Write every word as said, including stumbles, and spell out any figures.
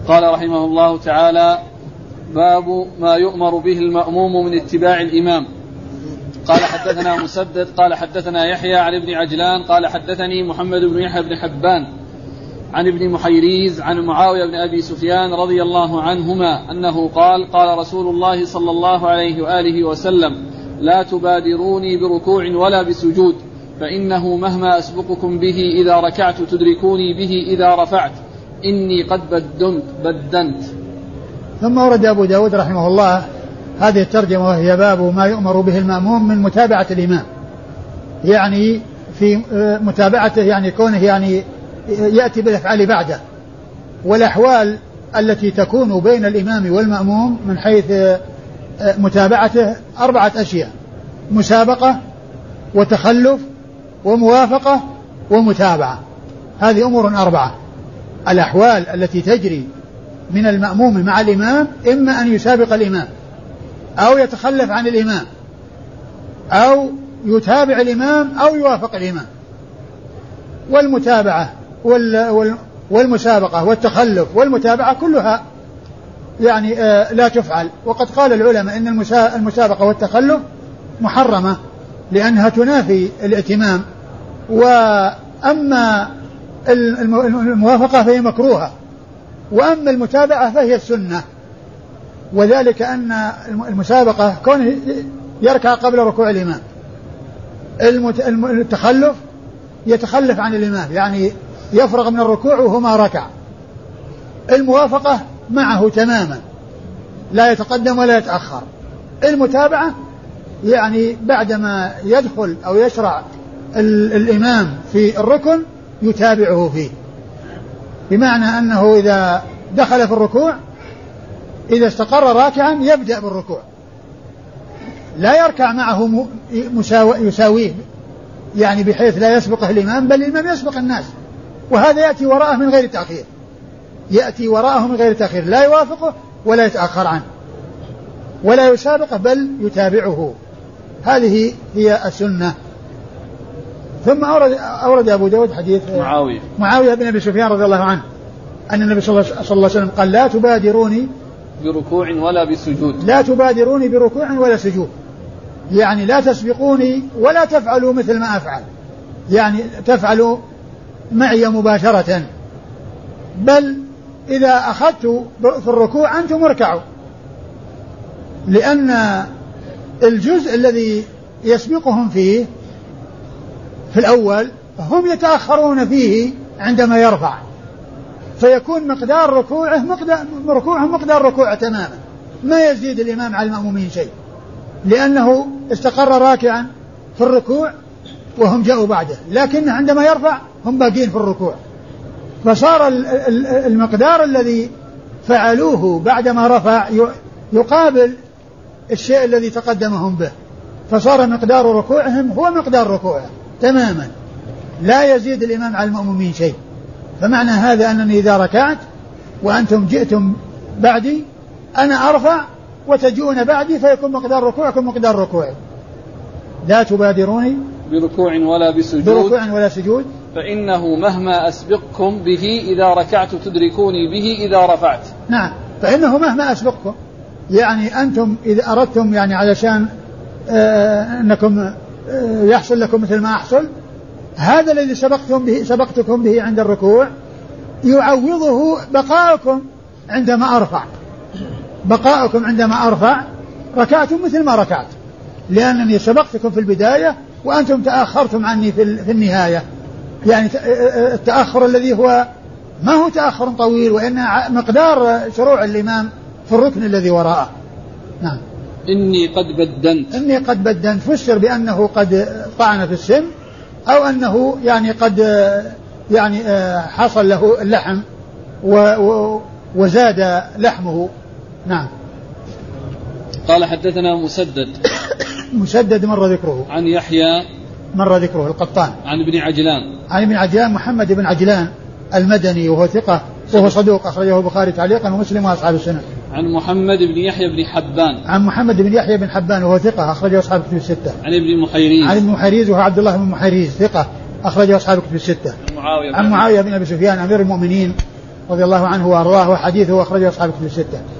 قال رحمه الله تعالى: باب ما يؤمر به المأموم من اتباع الإمام. قال حدثنا مسدد قال حدثنا يحيى عن ابن عجلان قال حدثني محمد بن يحيى بن حبان عن ابن محيريز عن معاوية بن أبي سفيان رضي الله عنهما أنه قال: قال رسول الله صلى الله عليه وآله وسلم: لا تبادروني بركوع ولا بسجود، فإنه مهما أسبقكم به إذا ركعت تدركوني به إذا رفعت، إني قد بدنت بدنت. ثم ورد أبو داود رحمه الله هذه الترجمة، وهي باب ما يؤمر به المأموم من متابعة الإمام، يعني في متابعته يعني كونه يعني يأتي بالأفعال بعده، والأحوال التي تكون بين الإمام والمأموم من حيث متابعته أربعة أشياء: مسابقة وتخلف وموافقة ومتابعة. هذه أمور أربعة. الأحوال التي تجري من المأموم مع الإمام إما أن يسابق الإمام أو يتخلف عن الإمام أو يتابع الإمام أو يوافق الإمام. والمتابعة والمسابقة والتخلف والمتابعة كلها يعني لا تفعل. وقد قال العلماء إن المسابقة والتخلف محرمة لأنها تنافي الائتمام، وأما الموافقة فهي مكروهة، وأما المتابعة فهي السنة. وذلك أن المسابقة كونه يركع قبل ركوع الإمام، التخلف يتخلف عن الإمام يعني يفرغ من الركوع وهو ما ركع، الموافقة معه تماما لا يتقدم ولا يتأخر، المتابعة يعني بعدما يدخل أو يشرع الإمام في الركن يتابعه فيه، بمعنى أنه إذا دخل في الركوع إذا استقر راكعا يبدأ بالركوع، لا يركع معه يساويه يعني بحيث لا يسبقه الإمام، بل الإمام يسبق الناس، وهذا يأتي وراءه من غير تأخير، يأتي وراءه من غير تأخير، لا يوافقه ولا يتأخر عنه ولا يسابقه بل يتابعه. هذه هي السنة. ثم أورد, أورد أبو داود حديث معاوية معاوية بن أبي سفيان رضي الله عنه أن النبي صلى الله عليه وسلم قال: لا تبادروني بركوع ولا بسجود لا تبادروني بركوع ولا سجود، يعني لا تسبقوني ولا تفعلوا مثل ما أفعل، يعني تفعلوا معي مباشرة، بل إذا أخذت في الركوع أنتم اركعوا، لأن الجزء الذي يسبقهم فيه في الأول هم يتأخرون فيه عندما يرفع، فيكون مقدار ركوعه مقدار ركوعهم مقدار ركوعه تماما، ما يزيد الإمام على المأمومين شيء، لأنه استقر راكعا في الركوع وهم جاءوا بعده، لكن عندما يرفع هم باقين في الركوع، فصار المقدار الذي فعلوه بعدما رفع يقابل الشيء الذي تقدمهم به، فصار مقدار ركوعهم هو مقدار ركوعه تماما، لا يزيد الإمام على المأمومين شيء. فمعنى هذا أنني إذا ركعت وأنتم جئتم بعدي أنا أرفع وتجون بعدي فيكون مقدار ركوعكم مقدار ركوعي. لا تبادروني بركوع ولا بسجود بركوع ولا سجود فإنه مهما أسبقكم به إذا ركعت تدركوني به إذا رفعت. نعم، فإنه مهما أسبقكم، يعني أنتم إذا أردتم يعني علشان آه أنكم آه يحصل لكم مثل ما أحصل، هذا الذي سبقتم به سبقتكم به عند الركوع يعوضه بقاءكم عندما أرفع، بقاءكم عندما أرفع ركعتم مثل ما ركعت، لأنني سبقتكم في البداية وأنتم تأخرتم عني في النهاية، يعني التأخر الذي هو ما هو تأخر طويل وإن مقدار شروع الإمام في الركن الذي وراءه. نعم. إني قد بدنت إني قد بدنت فسر بأنه قد طعن في السن، أو أنه يعني قد يعني حصل له اللحم وزاد لحمه. نعم. قال حدثنا مسدد مسدد مر ذكره عن يحيى مر ذكره القطان عن ابن عجلان عن ابن عجلان محمد بن عجلان المدني وهو ثقة وهو صدوق أخرجه البخاري تعليقا ومسلم وأصحاب السنة. عن محمد بن يحيى بن حبان عن محمد بن يحيى بن حبان وهو ثقة أخرجه أصحاب الكتب الستة. عن ابن محيريز عن ابن محيريز وهو عبد الله بن محيريز ثقة أخرجه أصحاب الكتب الستة. معاوية عن معاوية بن أبي سفيان أمير المؤمنين رضي الله عنه وأرضاه، وحديثه أخرجه أصحاب الكتب الستة.